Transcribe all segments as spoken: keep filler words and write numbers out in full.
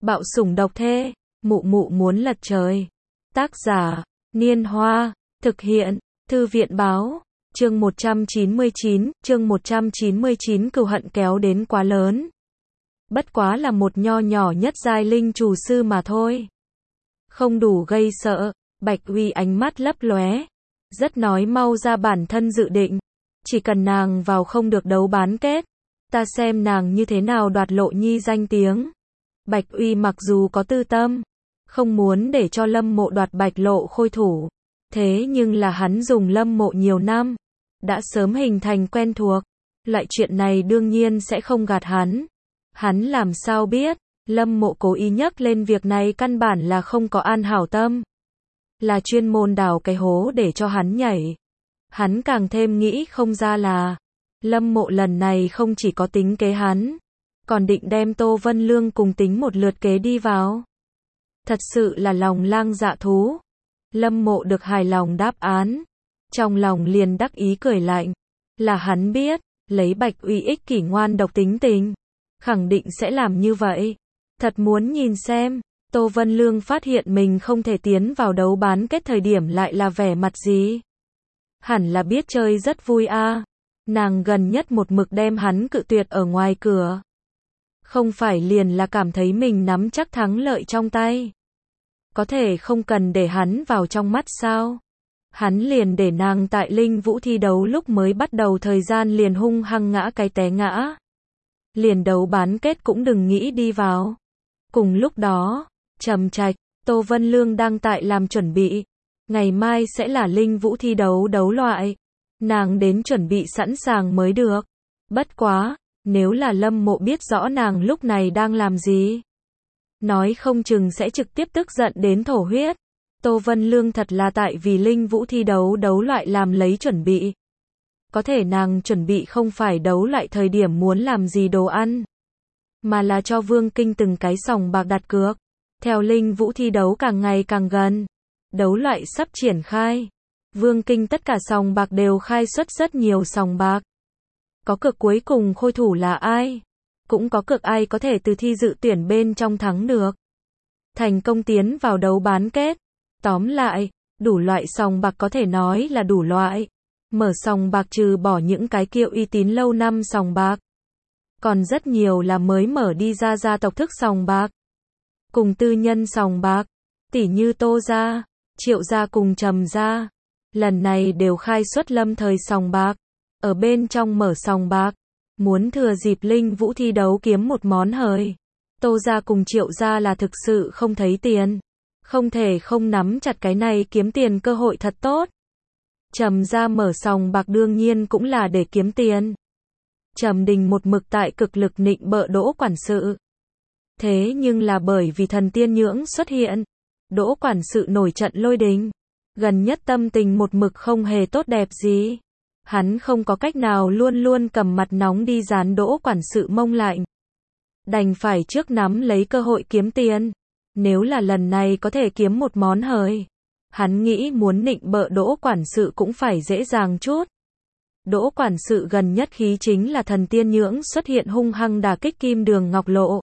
Bạo sủng độc thê, mụ mụ muốn lật trời. Tác giả, Niên Hoa, thực hiện, Thư viện Báo, chương một trăm chín mươi chín, chương một trăm chín mươi chín cừu hận kéo đến quá lớn. Bất quá là một nho nhỏ nhất giai linh chủ sư mà thôi. Không đủ gây sợ, Bạch Uy ánh mắt lấp lóe, rất nói mau ra bản thân dự định. Chỉ cần nàng vào không được đấu bán kết, ta xem nàng như thế nào đoạt Lộ Nhi danh tiếng. Bạch Uy mặc dù có tư tâm, không muốn để cho Lâm Mộ đoạt Bạch Lộ Khôi thủ, thế nhưng là hắn dùng Lâm Mộ nhiều năm, đã sớm hình thành quen thuộc, loại chuyện này đương nhiên sẽ không gạt hắn. Hắn làm sao biết, Lâm Mộ cố ý nhắc lên việc này căn bản là không có an hảo tâm, là chuyên môn đào cái hố để cho hắn nhảy. Hắn càng thêm nghĩ không ra là, Lâm Mộ lần này không chỉ có tính kế hắn, còn định đem Tô Vân Lương cùng tính một lượt kế đi vào. Thật sự là lòng lang dạ thú. Lâm Mộ được hài lòng đáp án, trong lòng liền đắc ý cười lạnh, là hắn biết, lấy Bạch Uy ích kỷ ngoan độc tính tình, khẳng định sẽ làm như vậy. Thật muốn nhìn xem, Tô Vân Lương phát hiện mình không thể tiến vào đấu bán kết thời điểm lại là vẻ mặt gì. Hẳn là biết chơi rất vui a. À. Nàng gần nhất một mực đem hắn cự tuyệt ở ngoài cửa. Không phải liền là cảm thấy mình nắm chắc thắng lợi trong tay. Có thể không cần để hắn vào trong mắt sao? Hắn liền để nàng tại Linh Vũ thi đấu lúc mới bắt đầu thời gian liền hung hăng ngã cái té ngã. Liền đấu bán kết cũng đừng nghĩ đi vào. Cùng lúc đó, Trầm Trạch, Tô Vân Lương đang tại làm chuẩn bị. Ngày mai sẽ là Linh Vũ thi đấu đấu loại. Nàng đến chuẩn bị sẵn sàng mới được. Bất quá, nếu là Lâm Mộ biết rõ nàng lúc này đang làm gì, nói không chừng sẽ trực tiếp tức giận đến thổ huyết. Tô Vân Lương thật là tại vì Linh Vũ thi đấu đấu loại làm lấy chuẩn bị. Có thể nàng chuẩn bị không phải đấu loại thời điểm muốn làm gì đồ ăn, mà là cho Vương Kinh từng cái sòng bạc đặt cược. Theo Linh Vũ thi đấu càng ngày càng gần, đấu loại sắp triển khai, Vương Kinh tất cả sòng bạc đều khai xuất rất nhiều sòng bạc. Có cược cuối cùng khôi thủ là ai, cũng có cược ai có thể từ thi dự tuyển bên trong thắng được, thành công tiến vào đấu bán kết. Tóm lại, đủ loại sòng bạc có thể nói là đủ loại. Mở sòng bạc trừ bỏ những cái kia uy tín lâu năm sòng bạc, còn rất nhiều là mới mở đi ra gia tộc thức sòng bạc, cùng tư nhân sòng bạc, tỉ như Tô gia, Triệu gia cùng Trầm gia, lần này đều khai xuất lâm thời sòng bạc. Ở bên trong mở sòng bạc, muốn thừa dịp Linh Vũ thi đấu kiếm một món hời. Tô gia cùng Triệu gia là thực sự không thấy tiền, không thể không nắm chặt cái này kiếm tiền cơ hội thật tốt. Trầm gia mở sòng bạc đương nhiên cũng là để kiếm tiền. Trầm Đình một mực tại cực lực nịnh bợ Đỗ quản sự. Thế nhưng là bởi vì thần tiên nhưỡng xuất hiện, Đỗ quản sự nổi trận lôi đình, gần nhất tâm tình một mực không hề tốt đẹp gì. Hắn không có cách nào luôn luôn cầm mặt nóng đi dán Đỗ quản sự mông lạnh. Đành phải trước nắm lấy cơ hội kiếm tiền. Nếu là lần này có thể kiếm một món hời, hắn nghĩ muốn nịnh bợ Đỗ quản sự cũng phải dễ dàng chút. Đỗ quản sự gần nhất khí chính là thần tiên nhưỡng xuất hiện hung hăng đả kích Kim Đường Ngọc Lộ,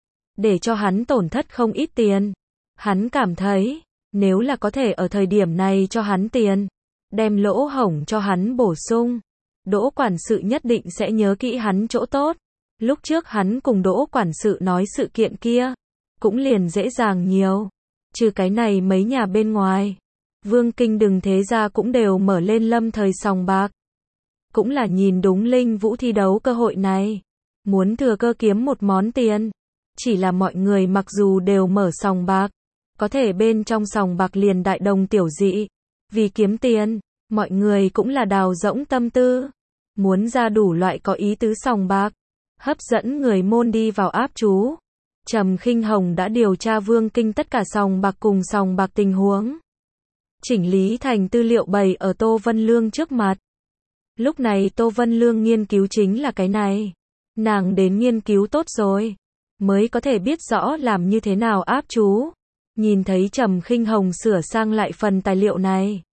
để cho hắn tổn thất không ít tiền. Hắn cảm thấy, nếu là có thể ở thời điểm này cho hắn tiền, đem lỗ hổng cho hắn bổ sung, Đỗ quản sự nhất định sẽ nhớ kỹ hắn chỗ tốt. Lúc trước hắn cùng Đỗ quản sự nói sự kiện kia, cũng liền dễ dàng nhiều. Trừ cái này mấy nhà bên ngoài, Vương Kinh đừng thế ra cũng đều mở lên lâm thời sòng bạc. Cũng là nhìn đúng Linh Vũ thi đấu cơ hội này, muốn thừa cơ kiếm một món tiền. Chỉ là mọi người mặc dù đều mở sòng bạc, có thể bên trong sòng bạc liền đại đồng tiểu dị. Vì kiếm tiền, mọi người cũng là đào rỗng tâm tư, muốn ra đủ loại có ý tứ sòng bạc, hấp dẫn người môn đi vào áp chú. Trầm Khinh Hồng đã điều tra Vương Kinh tất cả sòng bạc cùng sòng bạc tình huống, chỉnh lý thành tư liệu bày ở Tô Vân Lương trước mặt. Lúc này Tô Vân Lương nghiên cứu chính là cái này. Nàng đến nghiên cứu tốt rồi, mới có thể biết rõ làm như thế nào áp chú. Nhìn thấy Trầm Khinh Hồng sửa sang lại phần tài liệu này,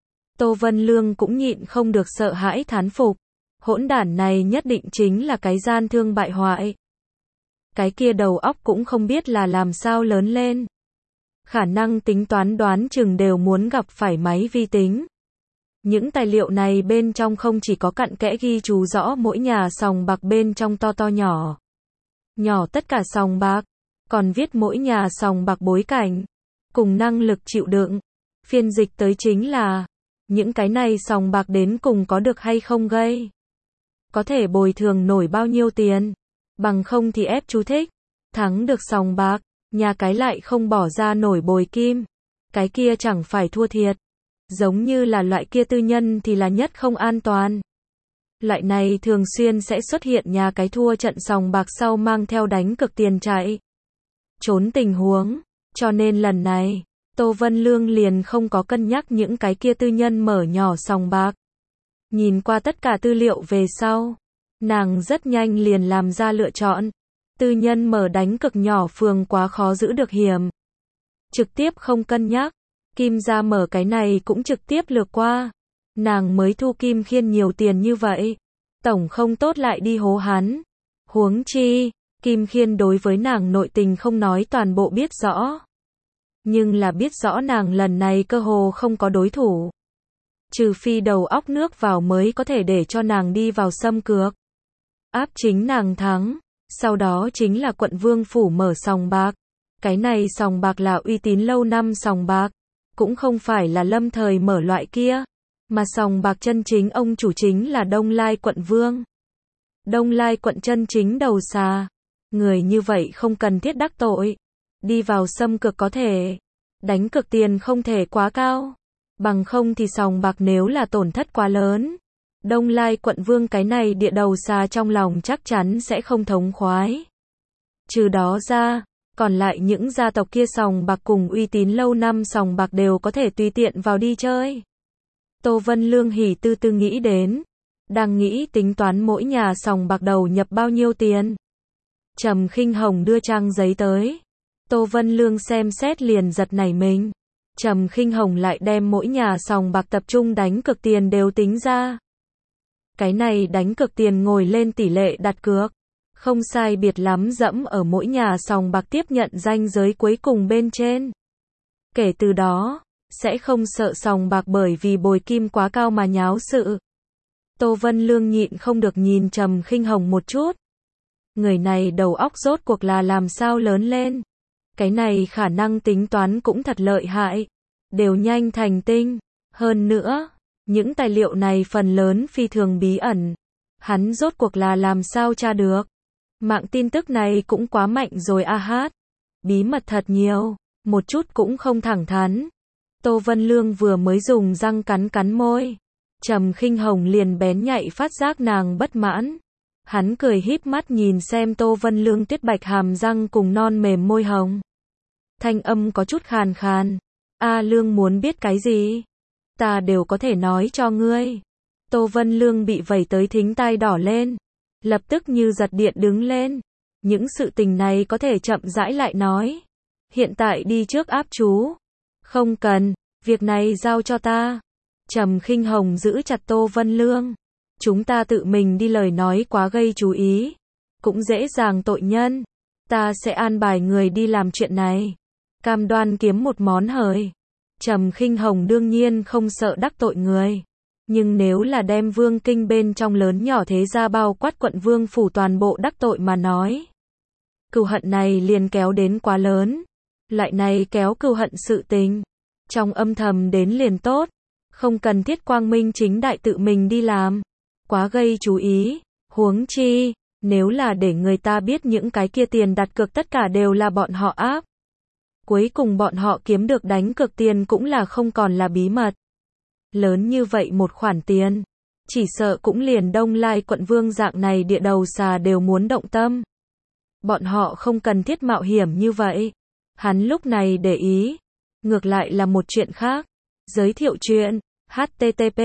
Tô Vân Lương cũng nhịn không được sợ hãi thán phục. Hỗn đản này nhất định chính là cái gian thương bại hoại. cái kia đầu óc cũng không biết là làm sao lớn lên. Khả năng tính toán đoán chừng đều muốn gặp phải máy vi tính. Những tài liệu này bên trong không chỉ có cặn kẽ ghi chú rõ mỗi nhà sòng bạc bên trong to to nhỏ. Nhỏ tất cả sòng bạc, còn viết mỗi nhà sòng bạc bối cảnh, cùng năng lực chịu đựng. Phiên dịch tới chính là, những cái này sòng bạc đến cùng có được hay không gây. Có thể bồi thường nổi bao nhiêu tiền, bằng không thì ép chú thích. Thắng được sòng bạc, nhà cái lại không bỏ ra nổi bồi kim. Cái kia chẳng phải thua thiệt. Giống như là loại kia tư nhân thì là nhất không an toàn. Loại này thường xuyên sẽ xuất hiện nhà cái thua trận sòng bạc sau mang theo đánh cực tiền chạy trốn tình huống. Cho nên lần này, Tô Vân Lương liền không có cân nhắc những cái kia tư nhân mở nhỏ sòng bạc. Nhìn qua tất cả tư liệu về sau, nàng rất nhanh liền làm ra lựa chọn. Tư nhân mở đánh cực nhỏ phường quá khó giữ được hiểm. Trực tiếp không cân nhắc. Kim gia mở cái này cũng trực tiếp lược qua. Nàng mới thu Kim Khiên nhiều tiền như vậy. Tổng không tốt lại đi hố hắn. Huống chi, Kim Khiên đối với nàng nội tình không nói toàn bộ biết rõ. Nhưng là biết rõ nàng lần này cơ hồ không có đối thủ. Trừ phi đầu óc nước vào mới có thể để cho nàng đi vào xâm cược. Áp chính nàng thắng. Sau đó chính là quận Vương Phủ mở sòng bạc. Cái này sòng bạc là uy tín lâu năm sòng bạc. Cũng không phải là lâm thời mở loại kia. Mà sòng bạc chân chính ông chủ chính là Đông Lai quận Vương. Đông Lai quận chân chính đầu xà. Người như vậy không cần thiết đắc tội. Đi vào xâm cực có thể. Đánh cực tiền không thể quá cao. Bằng không thì sòng bạc nếu là tổn thất quá lớn. Đông Lai quận Vương cái này địa đầu xà trong lòng chắc chắn sẽ không thống khoái. Trừ đó ra, còn lại những gia tộc kia sòng bạc cùng uy tín lâu năm sòng bạc đều có thể tùy tiện vào đi chơi. Tô Vân Lương hỉ tư tư nghĩ đến. Đang nghĩ tính toán mỗi nhà sòng bạc đầu nhập bao nhiêu tiền. Trầm Khinh Hồng đưa trang giấy tới. Tô Vân Lương xem xét liền giật nảy mình. Trầm Khinh Hồng lại đem mỗi nhà sòng bạc tập trung đánh cược tiền đều tính ra. Cái này đánh cược tiền ngồi lên tỷ lệ đặt cược. Không sai biệt lắm dẫm ở mỗi nhà sòng bạc tiếp nhận ranh giới cuối cùng bên trên. Kể từ đó, sẽ không sợ sòng bạc bởi vì bồi kim quá cao mà nháo sự. Tô Vân Lương nhịn không được nhìn Trầm Khinh Hồng một chút. Người này đầu óc rốt cuộc là làm sao lớn lên. Cái này khả năng tính toán cũng thật lợi hại. Đều nhanh thành tinh. Hơn nữa, những tài liệu này phần lớn phi thường bí ẩn. Hắn rốt cuộc là làm sao tra được. Mạng tin tức này cũng quá mạnh rồi a hát. Bí mật thật nhiều, một chút cũng không thẳng thắn. Tô Vân Lương vừa mới dùng răng cắn cắn môi. Trầm Khinh Hồng liền bén nhạy phát giác nàng bất mãn. Hắn cười híp mắt nhìn xem Tô Vân Lương tuyết bạch hàm răng cùng non mềm môi hồng. Thanh âm có chút khàn khàn. A Lương muốn biết cái gì? Ta đều có thể nói cho ngươi. Tô Vân Lương bị vẩy tới thính tai đỏ lên. Lập tức như giật điện đứng lên. Những sự tình này có thể chậm rãi lại nói. Hiện tại đi trước áp chú. Không cần, việc này giao cho ta. Trầm Khinh Hồng giữ chặt Tô Vân Lương. Chúng ta tự mình đi lời nói quá gây chú ý. Cũng dễ dàng tội nhân. Ta sẽ an bài người đi làm chuyện này. Cam đoan kiếm một món hời. Trầm Khinh Hồng đương nhiên không sợ đắc tội người. Nhưng nếu là đem Vương Kinh bên trong lớn nhỏ thế gia bao quát quận Vương Phủ toàn bộ đắc tội mà nói. Cừu hận này liền kéo đến quá lớn. Lại này kéo cừu hận sự tình. Trong âm thầm đến liền tốt. Không cần thiết quang minh chính đại tự mình đi làm. Quá gây chú ý. Huống chi, nếu là để người ta biết những cái kia tiền đặt cược tất cả đều là bọn họ áp. Cuối cùng bọn họ kiếm được đánh cược tiền cũng là không còn là bí mật. Lớn như vậy một khoản tiền. Chỉ sợ cũng liền Đông Lai quận Vương dạng này địa đầu xà đều muốn động tâm. Bọn họ không cần thiết mạo hiểm như vậy. Hắn lúc này để ý. Ngược lại là một chuyện khác. Giới thiệu chuyện. H T T P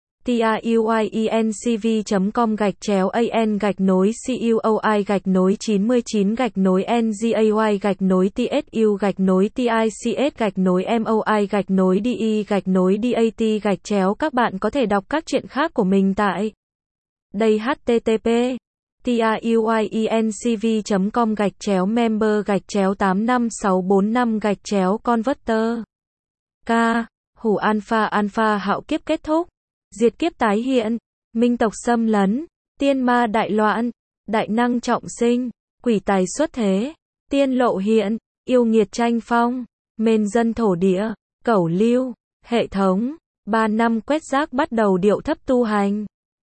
truyencv chấm com gạch chéo an gạch nối cuoi gạch nối chín mươi chín gạch nối ngay gạch nối tsu gạch nối tics gạch nối moi gạch nối de gạch nối dat gạch chéo. Các bạn có thể đọc các chuyện khác của mình tại đây. H T T P tiuyencv chấm com gạch chéo member gạch chéo tám năm sáu bốn năm gạch chéo converter. K. Hủ alpha alpha hạo kiếp kết thúc. Diệt kiếp tái hiện. Minh tộc xâm lấn. Tiên ma đại loạn. Đại năng trọng sinh. Quỷ tài xuất thế. Tiên lộ hiện. Yêu nghiệt tranh phong. Mên dân thổ địa. Cẩu lưu. Hệ thống. Ba năm quét rác bắt đầu điệu thấp tu hành.